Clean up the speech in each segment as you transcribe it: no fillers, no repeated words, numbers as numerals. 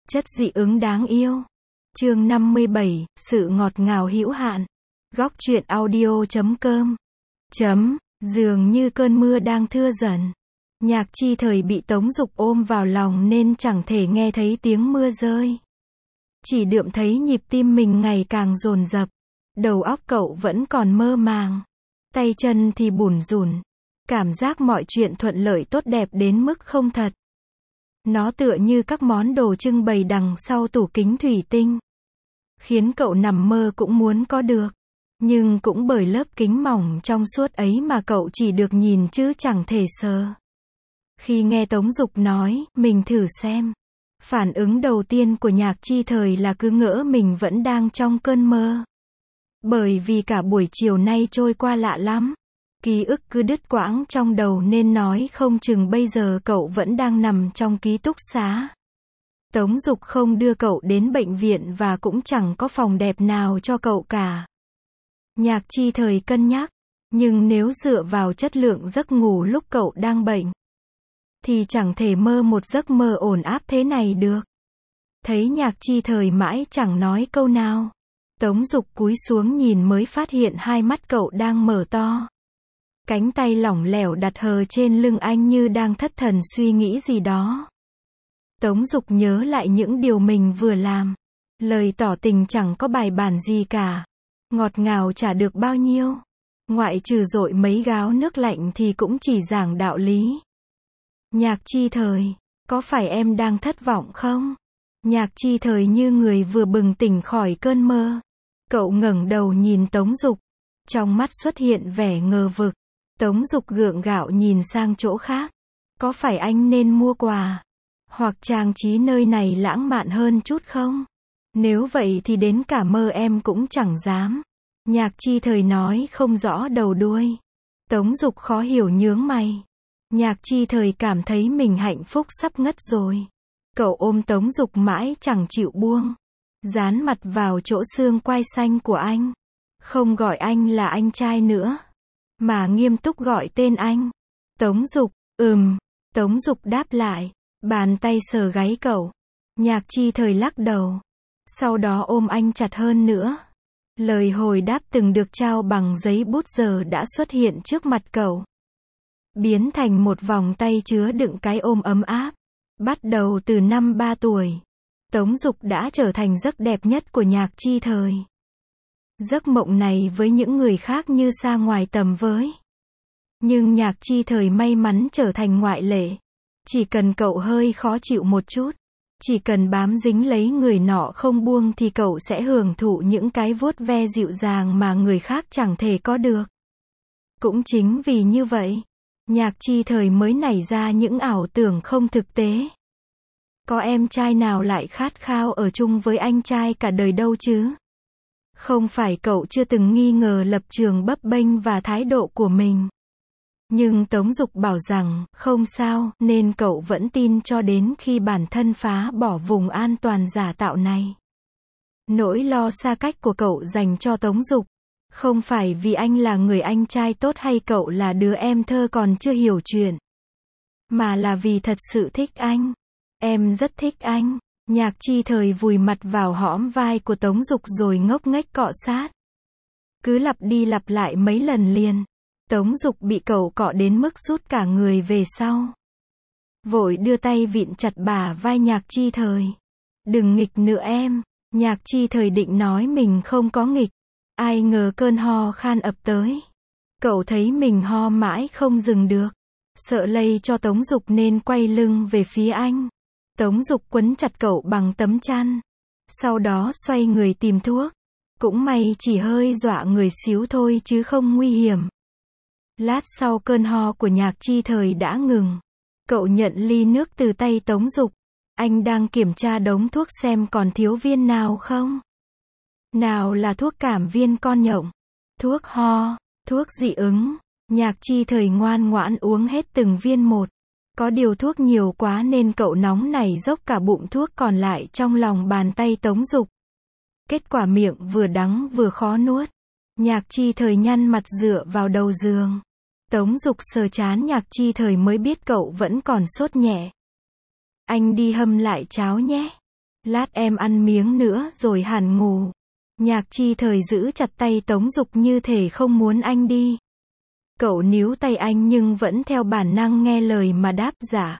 Chất dị ứng đáng yêu. Chương 57, sự ngọt ngào hữu hạn. Góc truyện audio.com. Dường như cơn mưa đang thưa dần. Nhạc Chi Thời bị Tống Dục ôm vào lòng nên chẳng thể nghe thấy tiếng mưa rơi. Chỉ đượm thấy nhịp tim mình ngày càng dồn dập. Đầu óc cậu vẫn còn mơ màng. Tay chân thì bủn rủn. Cảm giác mọi chuyện thuận lợi tốt đẹp đến mức không thật. Nó tựa như các món đồ trưng bày đằng sau tủ kính thủy tinh. Khiến cậu nằm mơ cũng muốn có được. Nhưng cũng bởi lớp kính mỏng trong suốt ấy mà cậu chỉ được nhìn chứ chẳng thể sờ. Khi nghe Tống Dục nói, mình thử xem. Phản ứng đầu tiên của Nhạc Chi Thời là cứ ngỡ mình vẫn đang trong cơn mơ. Bởi vì cả buổi chiều nay trôi qua lạ lắm. Ký ức cứ đứt quãng trong đầu nên nói không chừng bây giờ cậu vẫn đang nằm trong ký túc xá. Tống Dục không đưa cậu đến bệnh viện và cũng chẳng có phòng đẹp nào cho cậu cả. Nhạc Chi Thời cân nhắc, nhưng nếu dựa vào chất lượng giấc ngủ lúc cậu đang bệnh, thì chẳng thể mơ một giấc mơ ổn áp thế này được. Thấy Nhạc Chi Thời mãi chẳng nói câu nào. Tống Dục cúi xuống nhìn mới phát hiện hai mắt cậu đang mở to. Cánh tay lỏng lẻo đặt hờ trên lưng anh như đang thất thần suy nghĩ gì đó. Tống Dục nhớ lại những điều mình vừa làm. Lời tỏ tình chẳng có bài bản gì cả. Ngọt ngào chả được bao nhiêu. Ngoại trừ dội mấy gáo nước lạnh thì cũng chỉ giảng đạo lý. Nhạc Chi Thời, có phải em đang thất vọng không? Nhạc Chi Thời như người vừa bừng tỉnh khỏi cơn mơ. Cậu ngẩng đầu nhìn Tống Dục. Trong mắt xuất hiện vẻ ngờ vực. Tống Dục gượng gạo nhìn sang chỗ khác. Có phải anh nên mua quà hoặc trang trí nơi này lãng mạn hơn chút không? Nếu vậy thì đến cả mơ em cũng chẳng dám. Nhạc Chi Thời nói không rõ đầu đuôi. Tống Dục khó hiểu nhướng mày. Nhạc Chi Thời cảm thấy mình hạnh phúc sắp ngất rồi. Cậu ôm Tống Dục mãi chẳng chịu buông. Dán mặt vào chỗ xương quai xanh của anh. Không gọi anh là anh trai nữa, mà nghiêm túc gọi tên anh. Tống Dục, Tống Dục đáp lại. Bàn tay sờ gáy cậu. Nhạc Chi Thời lắc đầu. Sau đó ôm anh chặt hơn nữa. Lời hồi đáp từng được trao bằng giấy bút giờ đã xuất hiện trước mặt cậu. Biến thành một vòng tay chứa đựng cái ôm ấm áp. Bắt đầu từ năm 3 tuổi. Tống Dục đã trở thành giấc đẹp nhất của Nhạc Chi Thời. Giấc mộng này với những người khác như xa ngoài tầm với. Nhưng Nhạc Chi Thời may mắn trở thành ngoại lệ. Chỉ cần cậu hơi khó chịu một chút, chỉ cần bám dính lấy người nọ không buông thì cậu sẽ hưởng thụ những cái vuốt ve dịu dàng mà người khác chẳng thể có được. Cũng chính vì như vậy, Nhạc Chi Thời mới nảy ra những ảo tưởng không thực tế. Có em trai nào lại khát khao ở chung với anh trai cả đời đâu chứ? Không phải cậu chưa từng nghi ngờ lập trường bấp bênh và thái độ của mình. Nhưng Tống Dục bảo rằng, không sao, nên cậu vẫn tin cho đến khi bản thân phá bỏ vùng an toàn giả tạo này. Nỗi lo xa cách của cậu dành cho Tống Dục, không phải vì anh là người anh trai tốt hay cậu là đứa em thơ còn chưa hiểu chuyện, mà là vì thật sự thích anh. Em rất thích anh. Nhạc Chi Thời vùi mặt vào hõm vai của Tống Dục rồi ngốc nghếch cọ sát. Cứ lặp đi lặp lại mấy lần liền. Tống Dục bị cậu cọ đến mức rút cả người về sau. Vội đưa tay vịn chặt bả vai Nhạc Chi Thời. Đừng nghịch nữa em. Nhạc Chi Thời định nói mình không có nghịch. Ai ngờ cơn ho khan ập tới. Cậu thấy mình ho mãi không dừng được. Sợ lây cho Tống Dục nên quay lưng về phía anh. Tống Dục quấn chặt cậu bằng tấm chăn. Sau đó xoay người tìm thuốc. Cũng may chỉ hơi dọa người xíu thôi chứ không nguy hiểm. Lát sau cơn ho của Nhạc Chi Thời đã ngừng. Cậu nhận ly nước từ tay Tống Dục. Anh đang kiểm tra đống thuốc xem còn thiếu viên nào không. Nào là thuốc cảm viên con nhộng, thuốc ho, thuốc dị ứng. Nhạc Chi Thời ngoan ngoãn uống hết từng viên một. Có điều thuốc nhiều quá nên cậu nóng nảy dốc cả bụng thuốc còn lại trong lòng bàn tay Tống Dục. Kết quả miệng vừa đắng vừa khó nuốt. Nhạc Chi Thời nhăn mặt dựa vào đầu giường. Tống Dục sờ trán Nhạc Chi Thời mới biết cậu vẫn còn sốt nhẹ. Anh đi hâm lại cháo nhé. Lát em ăn miếng nữa rồi hẳn ngủ. Nhạc Chi Thời giữ chặt tay Tống Dục như thể không muốn anh đi. Cậu níu tay anh nhưng vẫn theo bản năng nghe lời mà đáp dạ.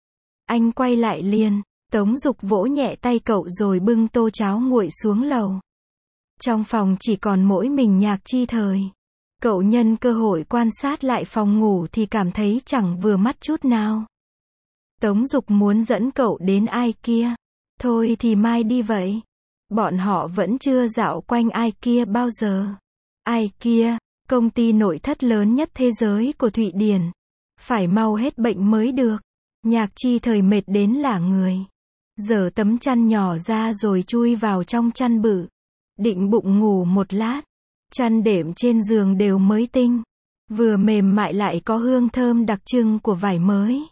Anh quay lại liền. Tống Dục vỗ nhẹ tay cậu rồi bưng tô cháo nguội xuống lầu. Trong phòng chỉ còn mỗi mình Nhạc Chi Thời. Cậu nhân cơ hội quan sát lại phòng ngủ thì cảm thấy chẳng vừa mắt chút nào. Tống Dục muốn dẫn cậu đến ai kia. Thôi thì mai đi vậy. Bọn họ vẫn chưa dạo quanh ai kia bao giờ. Ai kia, công ty nội thất lớn nhất thế giới của Thụy Điển. Phải mau hết bệnh mới được. Nhạc Chi Thời mệt đến lả người. Giở tấm chăn nhỏ ra rồi chui vào trong chăn bự. Định bụng ngủ một lát. Chăn đệm trên giường đều mới tinh. Vừa mềm mại lại có hương thơm đặc trưng của vải mới.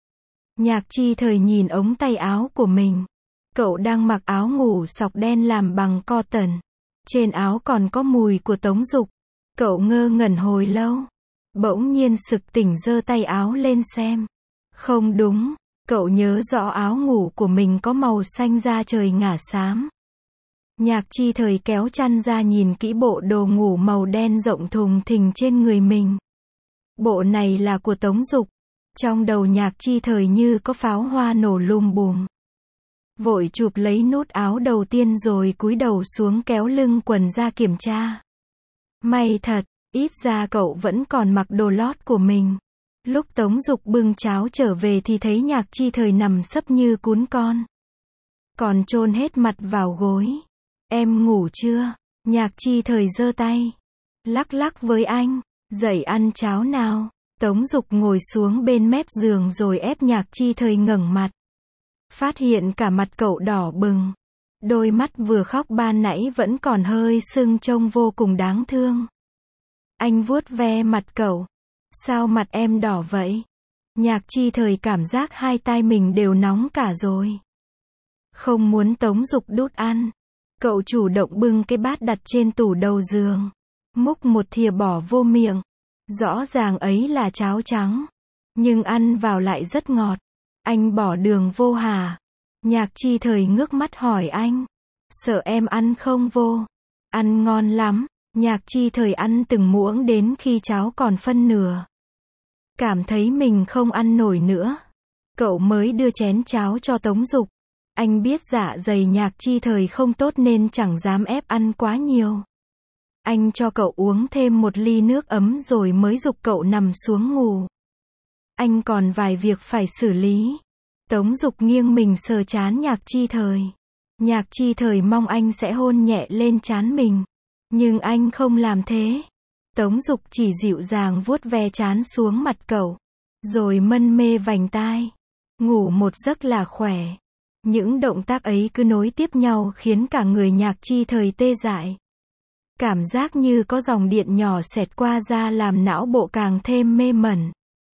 Nhạc Chi Thời nhìn ống tay áo của mình. Cậu đang mặc áo ngủ sọc đen làm bằng cotton. Trên áo còn có mùi của Tống Dục. Cậu ngơ ngẩn hồi lâu. Bỗng nhiên sực tỉnh giơ tay áo lên xem. Không đúng, cậu nhớ rõ áo ngủ của mình có màu xanh da trời ngả xám. Nhạc Chi Thời kéo chăn ra nhìn kỹ bộ đồ ngủ màu đen rộng thùng thình trên người mình. Bộ này là của Tống Dục. Trong đầu Nhạc Chi Thời như có pháo hoa nổ lùm bùm. Vội chụp lấy nút áo đầu tiên rồi cúi đầu xuống kéo lưng quần ra kiểm tra. May thật, ít ra cậu vẫn còn mặc đồ lót của mình. Lúc Tống Dục bưng cháo trở về thì thấy Nhạc Chi Thời nằm sấp như cún con. Còn chôn hết mặt vào gối. Em ngủ chưa? Nhạc Chi Thời giơ tay. Lắc lắc với anh. Dậy ăn cháo nào. Tống Dục ngồi xuống bên mép giường rồi ép Nhạc Chi Thời ngẩng mặt. Phát hiện cả mặt cậu đỏ bừng. Đôi mắt vừa khóc ban nãy vẫn còn hơi sưng trông vô cùng đáng thương. Anh vuốt ve mặt cậu. Sao mặt em đỏ vậy? Nhạc Chi Thời cảm giác hai tai mình đều nóng cả rồi. Không muốn Tống Dục đút ăn. Cậu chủ động bưng cái bát đặt trên tủ đầu giường. Múc một thìa bỏ vô miệng. Rõ ràng ấy là cháo trắng. Nhưng ăn vào lại rất ngọt. Anh bỏ đường vô hả? Nhạc Chi Thời ngước mắt hỏi anh. Sợ em ăn không vô? Ăn ngon lắm. Nhạc Chi Thời ăn từng muỗng đến khi cháo còn phân nửa. Cảm thấy mình không ăn nổi nữa. Cậu mới đưa chén cháo cho Tống Dục. Anh biết dạ dày Nhạc Chi Thời không tốt nên chẳng dám ép ăn quá nhiều. Anh cho cậu uống thêm một ly nước ấm rồi mới giục cậu nằm xuống ngủ. Anh còn vài việc phải xử lý. Tống Dục nghiêng mình sờ trán Nhạc Chi Thời. Nhạc Chi Thời mong anh sẽ hôn nhẹ lên trán mình. Nhưng anh không làm thế. Tống Dục chỉ dịu dàng vuốt ve trán xuống mặt cậu. Rồi mân mê vành tai. Ngủ một giấc là khỏe. Những động tác ấy cứ nối tiếp nhau khiến cả người Nhạc Chi Thời tê dại. Cảm giác như có dòng điện nhỏ xẹt qua da làm não bộ càng thêm mê mẩn.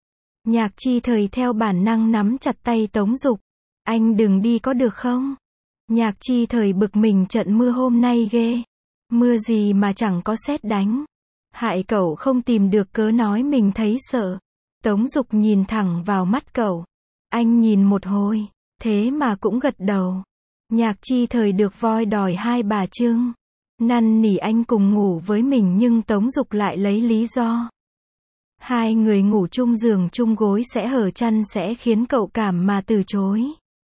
Nhạc Chi Thời theo bản năng nắm chặt tay Tống Dục. Anh đừng đi có được không? Nhạc Chi Thời bực mình trận mưa hôm nay ghê. Mưa gì mà chẳng có sét đánh. Hại cậu không tìm được cớ nói mình thấy sợ. Tống Dục nhìn thẳng vào mắt cậu. Anh nhìn một hồi, thế mà cũng gật đầu. Nhạc Chi Thời được voi đòi hai bà trưng. Năn nỉ anh cùng ngủ với mình nhưng Tống Dục lại lấy lý do. Hai người ngủ chung giường chung gối sẽ hở chăn sẽ khiến cậu cảm mà từ chối.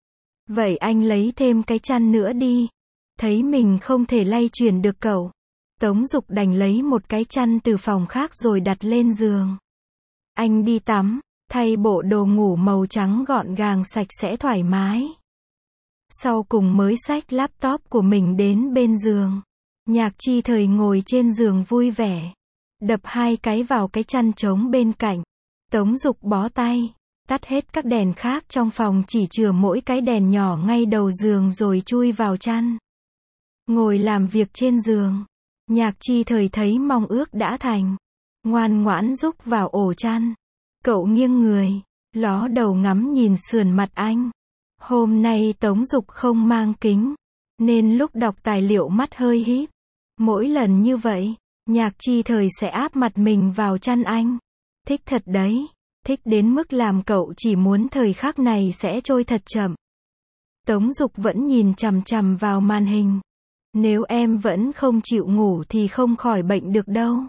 Vậy anh lấy thêm cái chăn nữa đi. Thấy mình không thể lay chuyển được cậu. Tống Dục đành lấy một cái chăn từ phòng khác rồi đặt lên giường. Anh đi tắm, thay bộ đồ ngủ màu trắng gọn gàng sạch sẽ thoải mái. Sau cùng mới xách laptop của mình đến bên giường. Nhạc Chi Thời ngồi trên giường vui vẻ. Đập hai cái vào cái chăn trống bên cạnh. Tống Dục bó tay. Tắt hết các đèn khác trong phòng chỉ chừa mỗi cái đèn nhỏ ngay đầu giường rồi chui vào chăn. Ngồi làm việc trên giường. Nhạc Chi Thời thấy mong ước đã thành. Ngoan ngoãn rúc vào ổ chăn. Cậu nghiêng người. Ló đầu ngắm nhìn sườn mặt anh. Hôm nay Tống Dục không mang kính. Nên lúc đọc tài liệu mắt hơi híp. Mỗi lần như vậy, Nhạc Chi Thời sẽ áp mặt mình vào chăn anh. Thích thật đấy. Thích đến mức làm cậu chỉ muốn thời khắc này sẽ trôi thật chậm. Tống Dục vẫn nhìn chằm chằm vào màn hình. Nếu em vẫn không chịu ngủ thì không khỏi bệnh được đâu.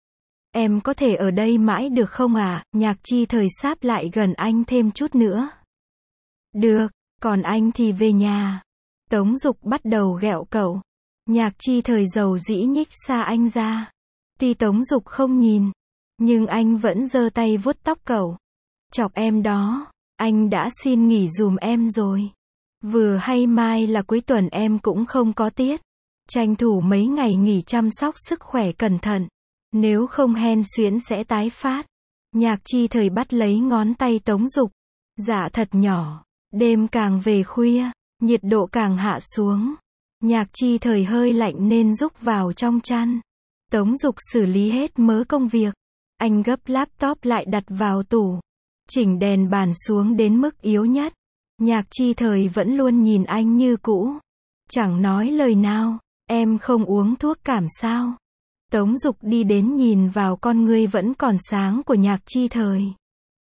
Em có thể ở đây mãi được không ạ? Nhạc Chi Thời sáp lại gần anh thêm chút nữa. Được, còn anh thì về nhà. Tống Dục bắt đầu ghẹo cậu. Nhạc Chi Thời dầu dĩ nhích xa anh ra. Tuy Tống Dục không nhìn, nhưng anh vẫn giơ tay vuốt tóc cậu. Chọc em đó, anh đã xin nghỉ giùm em rồi. Vừa hay mai là cuối tuần em cũng không có tiết. Tranh thủ mấy ngày nghỉ chăm sóc sức khỏe cẩn thận. Nếu không hen suyễn sẽ tái phát. Nhạc Chi Thời bắt lấy ngón tay Tống Dục. Dạ thật nhỏ. Đêm càng về khuya, nhiệt độ càng hạ xuống. Nhạc Chi Thời hơi lạnh nên rúc vào trong chăn. Tống Dục xử lý hết mớ công việc. Anh gấp laptop lại đặt vào tủ. Chỉnh đèn bàn xuống đến mức yếu nhất. Nhạc Chi Thời vẫn luôn nhìn anh như cũ. Chẳng nói lời nào. Em không uống thuốc cảm sao? Tống Dục đi đến nhìn vào con ngươi vẫn còn sáng của Nhạc Chi Thời.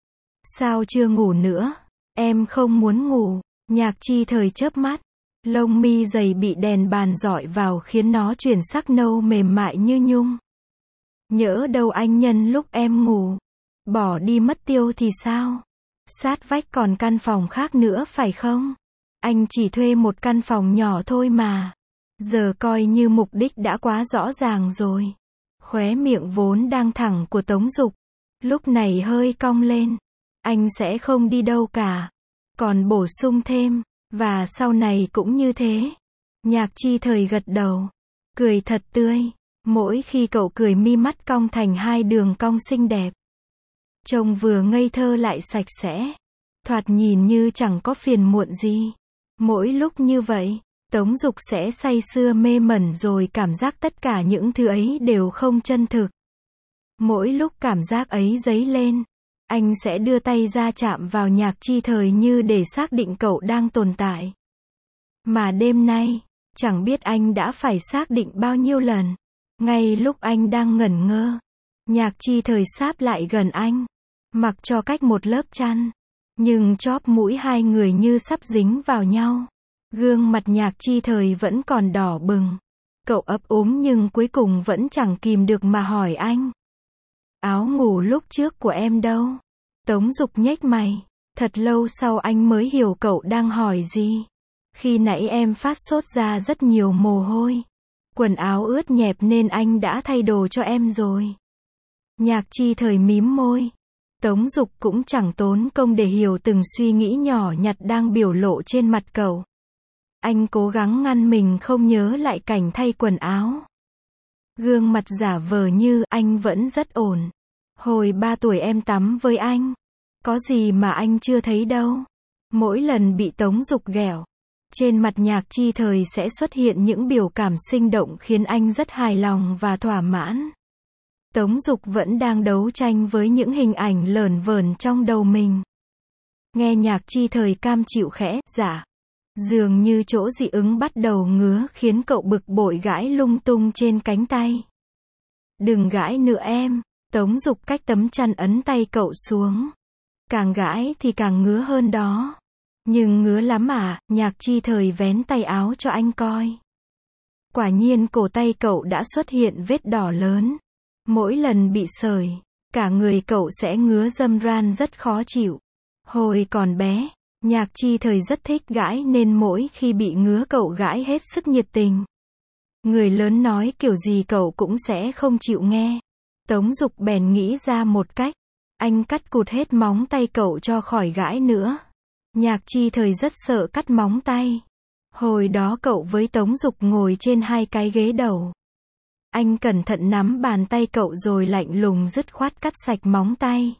Sao chưa ngủ nữa? Em không muốn ngủ. Nhạc Chi Thời chớp mắt. Lông mi dày bị đèn bàn rọi vào khiến nó chuyển sắc nâu mềm mại như nhung. Nhỡ đâu anh nhân lúc em ngủ bỏ đi mất tiêu thì sao? Sát vách còn căn phòng khác nữa phải không? Anh chỉ thuê một căn phòng nhỏ thôi mà. Giờ coi như mục đích đã quá rõ ràng rồi. Khóe miệng vốn đang thẳng của Tống Dục lúc này hơi cong lên. Anh sẽ không đi đâu cả. Còn bổ sung thêm, và sau này cũng như thế. Nhạc Chi Thời gật đầu, cười thật tươi. Mỗi khi cậu cười mi mắt cong thành hai đường cong xinh đẹp. Trông vừa ngây thơ lại sạch sẽ. Thoạt nhìn như chẳng có phiền muộn gì. Mỗi lúc như vậy, Tống Dục sẽ say sưa mê mẩn rồi cảm giác tất cả những thứ ấy đều không chân thực. Mỗi lúc cảm giác ấy dấy lên, anh sẽ đưa tay ra chạm vào Nhạc Chi Thời như để xác định cậu đang tồn tại. Mà đêm nay, chẳng biết anh đã phải xác định bao nhiêu lần. Ngay lúc anh đang ngẩn ngơ, Nhạc Chi Thời sáp lại gần anh, mặc cho cách một lớp chăn. Nhưng chóp mũi hai người như sắp dính vào nhau. Gương mặt Nhạc Chi Thời vẫn còn đỏ bừng. Cậu ấp úng nhưng cuối cùng vẫn chẳng kìm được mà hỏi anh. Áo ngủ lúc trước của em đâu? Tống Dục nhếch mày. Thật lâu sau anh mới hiểu cậu đang hỏi gì. Khi nãy em phát sốt ra rất nhiều mồ hôi. Quần áo ướt nhẹp nên anh đã thay đồ cho em rồi. Nhạc Chi Thời mím môi. Tống Dục cũng chẳng tốn công để hiểu từng suy nghĩ nhỏ nhặt đang biểu lộ trên mặt cậu. Anh cố gắng ngăn mình không nhớ lại cảnh thay quần áo. Gương mặt giả vờ như anh vẫn rất ổn. Hồi 3 tuổi em tắm với anh. Có gì mà anh chưa thấy đâu. Mỗi lần bị Tống Dục ghẹo, trên mặt Nhạc Chi Thời sẽ xuất hiện những biểu cảm sinh động khiến anh rất hài lòng và thỏa mãn. Tống Dục vẫn đang đấu tranh với những hình ảnh lởn vởn trong đầu mình. Nghe Nhạc Chi Thời cam chịu khẽ, dạ. Dường như chỗ dị ứng bắt đầu ngứa khiến cậu bực bội gãi lung tung trên cánh tay. Đừng gãi nữa em. Tống Dục cách tấm chăn ấn tay cậu xuống. Càng gãi thì càng ngứa hơn đó. Nhưng ngứa lắm à? Nhạc Chi Thời vén tay áo cho anh coi. Quả nhiên cổ tay cậu đã xuất hiện vết đỏ lớn. Mỗi lần bị sởi, cả người cậu sẽ ngứa râm ran rất khó chịu. Hồi còn bé, Nhạc Chi Thời rất thích gãi nên mỗi khi bị ngứa cậu gãi hết sức nhiệt tình. Người lớn nói kiểu gì cậu cũng sẽ không chịu nghe. Tống Dục bèn nghĩ ra một cách. Anh cắt cụt hết móng tay cậu cho khỏi gãi nữa. Nhạc Chi Thời rất sợ cắt móng tay. Hồi đó cậu với Tống Dục ngồi trên hai cái ghế đầu. Anh cẩn thận nắm bàn tay cậu rồi lạnh lùng dứt khoát cắt sạch móng tay.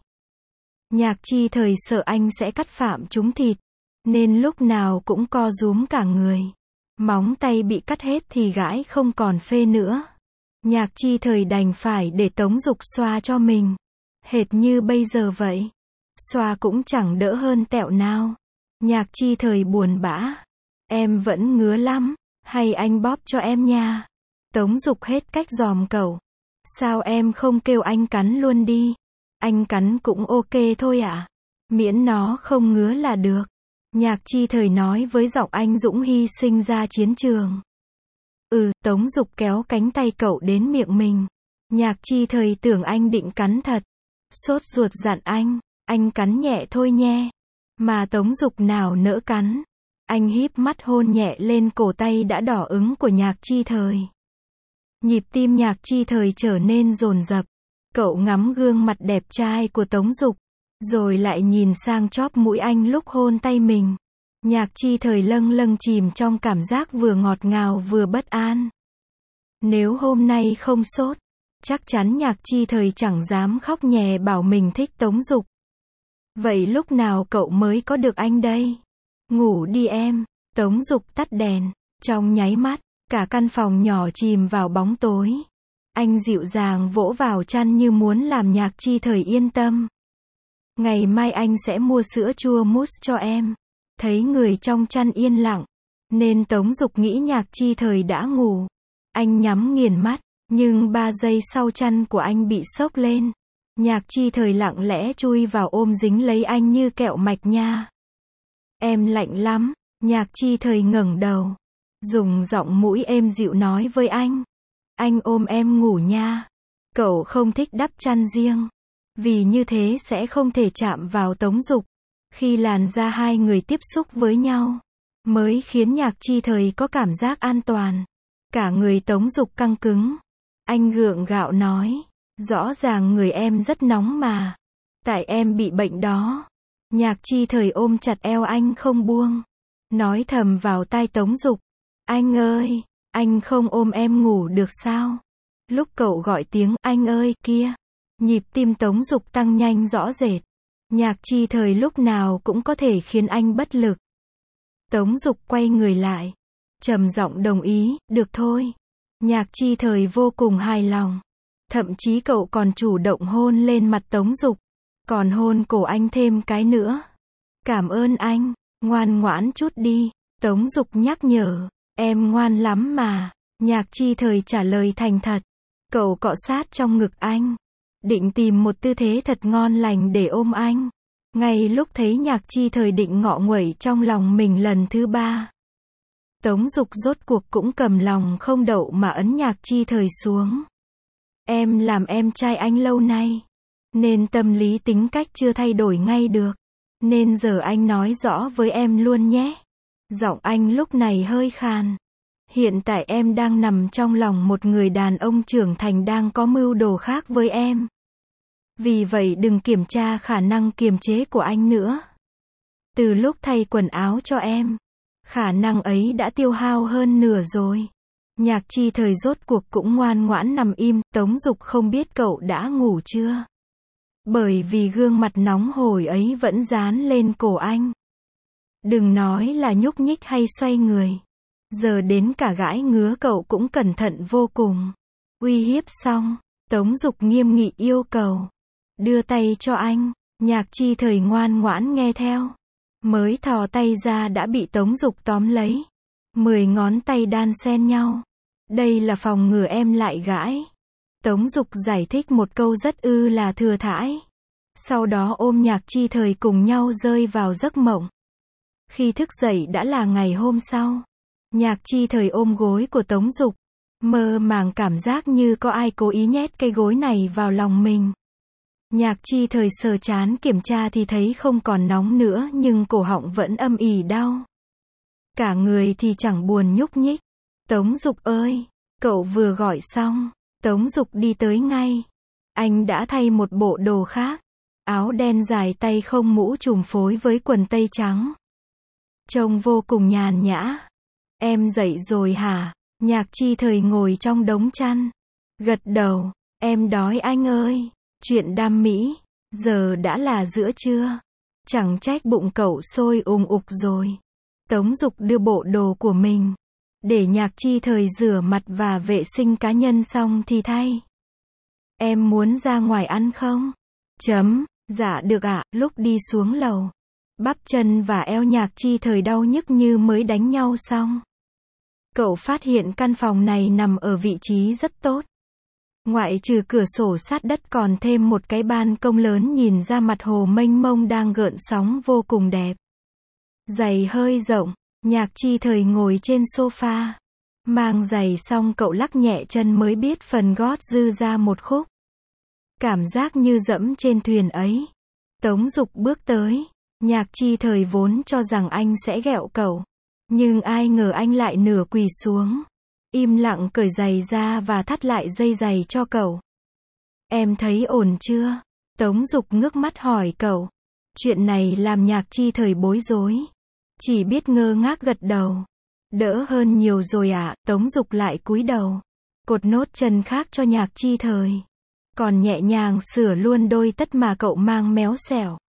Nhạc Chi Thời sợ anh sẽ cắt phạm trúng thịt, nên lúc nào cũng co rúm cả người. Móng tay bị cắt hết thì gãi không còn phê nữa. Nhạc Chi Thời đành phải để Tống Dục xoa cho mình. Hệt như bây giờ vậy. Xoa cũng chẳng đỡ hơn tẹo nào. Nhạc Chi Thời buồn bã. Em vẫn ngứa lắm, hay anh bóp cho em nha. Tống Dục hết cách dòm cậu. Sao em không kêu anh cắn luôn đi? Anh cắn cũng ok thôi ạ. Miễn nó không ngứa là được. Nhạc Chi Thời nói với giọng anh dũng hy sinh ra chiến trường. Tống Dục kéo cánh tay cậu đến miệng mình. Nhạc Chi Thời tưởng anh định cắn thật. Sốt ruột dặn anh cắn nhẹ thôi nhé. Mà Tống Dục nào nỡ cắn. Anh híp mắt hôn nhẹ lên cổ tay đã đỏ ửng của Nhạc Chi Thời. Nhịp tim Nhạc Chi Thời trở nên dồn dập. Cậu ngắm gương mặt đẹp trai của Tống Dục, rồi lại nhìn sang chóp mũi anh lúc hôn tay mình. Nhạc Chi Thời lâng lâng chìm trong cảm giác vừa ngọt ngào vừa bất an. Nếu hôm nay không sốt, chắc chắn Nhạc Chi Thời chẳng dám khóc nhè bảo mình thích Tống Dục. Vậy lúc nào cậu mới có được anh đây? Ngủ đi em. Tống Dục tắt đèn. Trong nháy mắt, cả căn phòng nhỏ chìm vào bóng tối. Anh dịu dàng vỗ vào chăn như muốn làm Nhạc Chi Thời yên tâm. Ngày mai anh sẽ mua sữa chua mousse cho em. Thấy người trong chăn yên lặng, nên Tống Dục nghĩ Nhạc Chi Thời đã ngủ. Anh nhắm nghiền mắt, nhưng 3 giây sau chăn của anh bị xốc lên. Nhạc Chi Thời lặng lẽ chui vào ôm dính lấy anh như kẹo mạch nha. Em lạnh lắm. Nhạc Chi Thời ngẩng đầu, dùng giọng mũi êm dịu nói với anh. Anh ôm em ngủ nha. Cậu không thích đắp chăn riêng, vì như thế sẽ không thể chạm vào Tống Dục. Khi làn da hai người tiếp xúc với nhau, mới khiến Nhạc Chi Thời có cảm giác an toàn. Cả người Tống Dục căng cứng. Anh gượng gạo nói, rõ ràng người em rất nóng mà. Tại em bị bệnh đó. Nhạc Chi Thời ôm chặt eo anh không buông, nói thầm vào tai Tống Dục. Anh ơi, anh không ôm em ngủ được sao? Lúc cậu gọi tiếng anh ơi kia, nhịp tim Tống Dục tăng nhanh rõ rệt. Nhạc Chi Thời lúc nào cũng có thể khiến anh bất lực. Tống Dục quay người lại, trầm giọng đồng ý, được thôi. Nhạc Chi Thời vô cùng hài lòng. Thậm chí cậu còn chủ động hôn lên mặt Tống Dục, còn hôn cổ anh thêm cái nữa. Cảm ơn anh, ngoan ngoãn chút đi. Tống Dục nhắc nhở, em ngoan lắm mà. Nhạc Chi Thời trả lời thành thật. Cậu cọ sát trong ngực anh, định tìm một tư thế thật ngon lành để ôm anh. Ngay lúc thấy Nhạc Chi Thời định ngọ nguậy trong lòng mình lần thứ 3, Tống Dục rốt cuộc cũng cầm lòng không đậu mà ấn Nhạc Chi Thời xuống. Em làm em trai anh lâu nay, nên tâm lý tính cách chưa thay đổi ngay được. Nên giờ anh nói rõ với em luôn nhé. Giọng anh lúc này hơi khàn. Hiện tại em đang nằm trong lòng một người đàn ông trưởng thành đang có mưu đồ khác với em. Vì vậy đừng kiểm tra khả năng kiềm chế của anh nữa. Từ lúc thay quần áo cho em, khả năng ấy đã tiêu hao hơn nửa rồi. Nhạc Chi Thời rốt cuộc cũng ngoan ngoãn nằm im. Tống Dục không biết cậu đã ngủ chưa, bởi vì gương mặt nóng hổi ấy vẫn dán lên cổ anh. Đừng nói là nhúc nhích hay xoay người, giờ đến cả gãi ngứa cậu cũng cẩn thận vô cùng. Uy hiếp xong, Tống Dục nghiêm nghị yêu cầu, đưa tay cho anh. Nhạc Chi Thời ngoan ngoãn nghe theo. Mới thò tay ra đã bị Tống Dục tóm lấy. 10 ngón tay đan xen nhau. Đây là phòng ngừa em lại gãi. Tống Dục giải thích một câu rất là thừa thãi. Sau đó ôm Nhạc Chi Thời cùng nhau rơi vào giấc mộng. Khi thức dậy đã là ngày hôm sau. Nhạc Chi Thời ôm gối của Tống Dục, mơ màng cảm giác như có ai cố ý nhét cây gối này vào lòng mình. Nhạc Chi Thời sờ trán kiểm tra thì thấy không còn nóng nữa, nhưng cổ họng vẫn âm ỉ đau. Cả người thì chẳng buồn nhúc nhích. Tống Dục ơi, cậu vừa gọi xong. Tống Dục đi tới ngay. Anh đã thay một bộ đồ khác. Áo đen dài tay không mũ trùm phối với quần tây trắng. Trông vô cùng nhàn nhã. Em dậy rồi hả? Nhạc Chi Thời ngồi trong đống chăn, gật đầu. Em đói anh ơi. Chuyện đam mỹ. Giờ đã là giữa trưa. Chẳng trách bụng cậu sôi ùng ục rồi. Tống Dục đưa bộ đồ của mình, để Nhạc Chi Thời rửa mặt và vệ sinh cá nhân xong thì thay. Em muốn ra ngoài ăn không? Dạ được ạ. Lúc đi xuống lầu, bắp chân và eo Nhạc Chi Thời đau nhức như mới đánh nhau xong. Cậu phát hiện căn phòng này nằm ở vị trí rất tốt. Ngoại trừ cửa sổ sát đất còn thêm một cái ban công lớn nhìn ra mặt hồ mênh mông đang gợn sóng vô cùng đẹp. Giày hơi rộng, Nhạc Chi Thời ngồi trên sofa. Mang giày xong cậu lắc nhẹ chân mới biết phần gót dư ra một khúc. Cảm giác như dẫm trên thuyền ấy. Tống Dục bước tới. Nhạc Chi Thời vốn cho rằng anh sẽ ghẹo cậu. Nhưng ai ngờ anh lại nửa quỳ xuống. Im lặng cởi giày ra và thắt lại dây giày cho cậu. Em thấy ổn chưa? Tống Dục ngước mắt hỏi cậu. Chuyện này làm Nhạc Chi Thời bối rối. Chỉ biết ngơ ngác gật đầu. Đỡ hơn nhiều rồi ạ. Tống Dục lại cúi đầu. Cột nốt chân khác cho Nhạc Chi Thời. Còn nhẹ nhàng sửa luôn đôi tất mà cậu mang méo xẻo.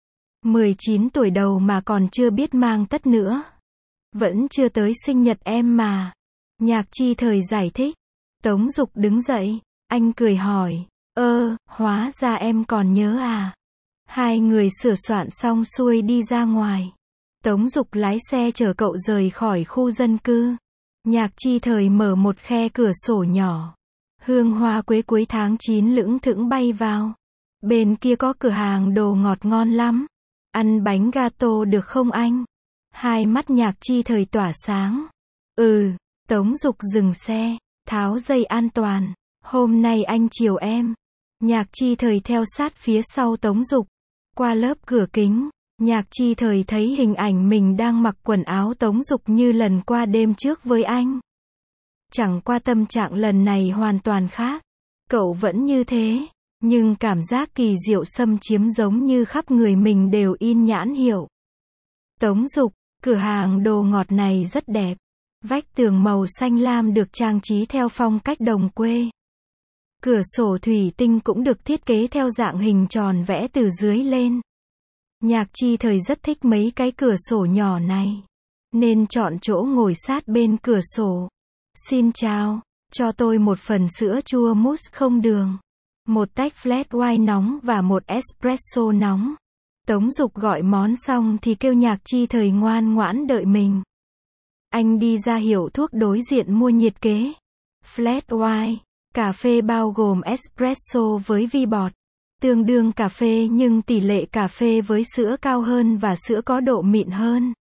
19 tuổi đầu mà còn chưa biết mang tất nữa. Vẫn chưa tới sinh nhật em mà. Nhạc Chi Thời giải thích. Tống Dục đứng dậy. Anh cười hỏi. Hóa ra em còn nhớ à. Hai người sửa soạn xong xuôi đi ra ngoài. Tống Dục lái xe chở cậu rời khỏi khu dân cư. Nhạc Chi Thời mở một khe cửa sổ nhỏ. Hương hoa quế cuối tháng 9 lững thững bay vào. Bên kia có cửa hàng đồ ngọt ngon lắm. Ăn bánh gato được không anh? Hai mắt Nhạc Chi Thời tỏa sáng. Tống Dục dừng xe, tháo dây an toàn. Hôm nay anh chiều em. Nhạc Chi Thời theo sát phía sau Tống Dục. Qua lớp cửa kính, Nhạc Chi Thời thấy hình ảnh mình đang mặc quần áo Tống Dục như lần qua đêm trước với anh. Chẳng qua tâm trạng lần này hoàn toàn khác. Cậu vẫn như thế, nhưng cảm giác kỳ diệu xâm chiếm giống như khắp người mình đều in nhãn hiệu. Tống Dục, cửa hàng đồ ngọt này rất đẹp. Vách tường màu xanh lam được trang trí theo phong cách đồng quê. Cửa sổ thủy tinh cũng được thiết kế theo dạng hình tròn vẽ từ dưới lên. Nhạc Chi Thời rất thích mấy cái cửa sổ nhỏ này, nên chọn chỗ ngồi sát bên cửa sổ. Xin chào, cho tôi một phần sữa chua mousse không đường, một tách flat white nóng và một espresso nóng. Tống Dục gọi món xong thì kêu Nhạc Chi Thời ngoan ngoãn đợi mình. Anh đi ra hiệu thuốc đối diện mua nhiệt kế. Flat white, cà phê bao gồm espresso với vi bọt. Tương đương cà phê nhưng tỷ lệ cà phê với sữa cao hơn và sữa có độ mịn hơn.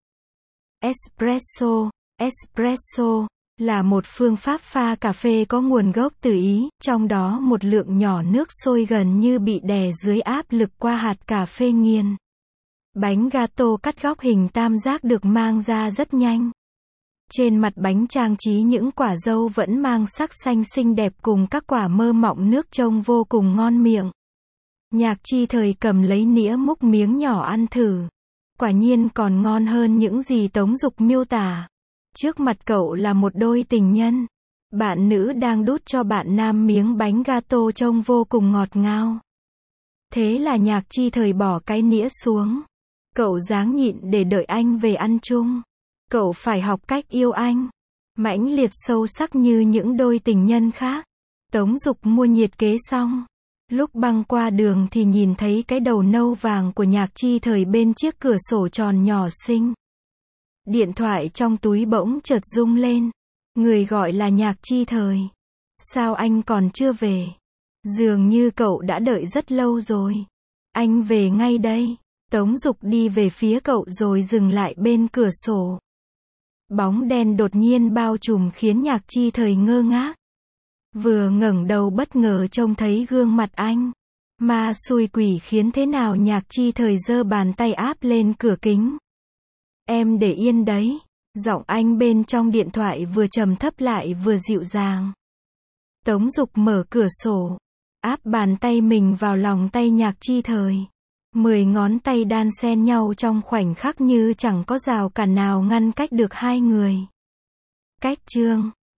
Espresso là một phương pháp pha cà phê có nguồn gốc từ Ý, trong đó một lượng nhỏ nước sôi gần như bị đè dưới áp lực qua hạt cà phê nghiền. Bánh gato cắt góc hình tam giác được mang ra rất nhanh. Trên mặt bánh trang trí những quả dâu vẫn mang sắc xanh xinh đẹp cùng các quả mơ mọng nước trông vô cùng ngon miệng. Nhạc Chi Thời cầm lấy nĩa múc miếng nhỏ ăn thử. Quả nhiên còn ngon hơn những gì Tống Dục miêu tả. Trước mặt cậu là một đôi tình nhân. Bạn nữ đang đút cho bạn nam miếng bánh gato trông vô cùng ngọt ngào. Thế là Nhạc Chi Thời bỏ cái nĩa xuống. Cậu ráng nhịn để đợi anh về ăn chung. Cậu phải học cách yêu anh. Mãnh liệt sâu sắc như những đôi tình nhân khác. Tống Dục mua nhiệt kế xong. Lúc băng qua đường thì nhìn thấy cái đầu nâu vàng của Nhạc Chi Thời bên chiếc cửa sổ tròn nhỏ xinh. Điện thoại trong túi bỗng chợt rung lên. Người gọi là Nhạc Chi Thời. Sao anh còn chưa về? Dường như cậu đã đợi rất lâu rồi. Anh về ngay đây. Tống Dục đi về phía cậu rồi dừng lại bên cửa sổ. Bóng đen đột nhiên bao trùm khiến Nhạc Chi Thời ngơ ngác. Vừa ngẩng đầu bất ngờ trông thấy gương mặt anh. Ma xui quỷ khiến thế nào? Nhạc Chi Thời giơ bàn tay áp lên cửa kính. Em để yên đấy. Giọng anh bên trong điện thoại vừa trầm thấp lại vừa dịu dàng. Tống Dục mở cửa sổ, áp bàn tay mình vào lòng tay Nhạc Chi Thời. 10 ngón tay đan xen nhau trong khoảnh khắc như chẳng có rào cản nào ngăn cách được hai người. Cách chương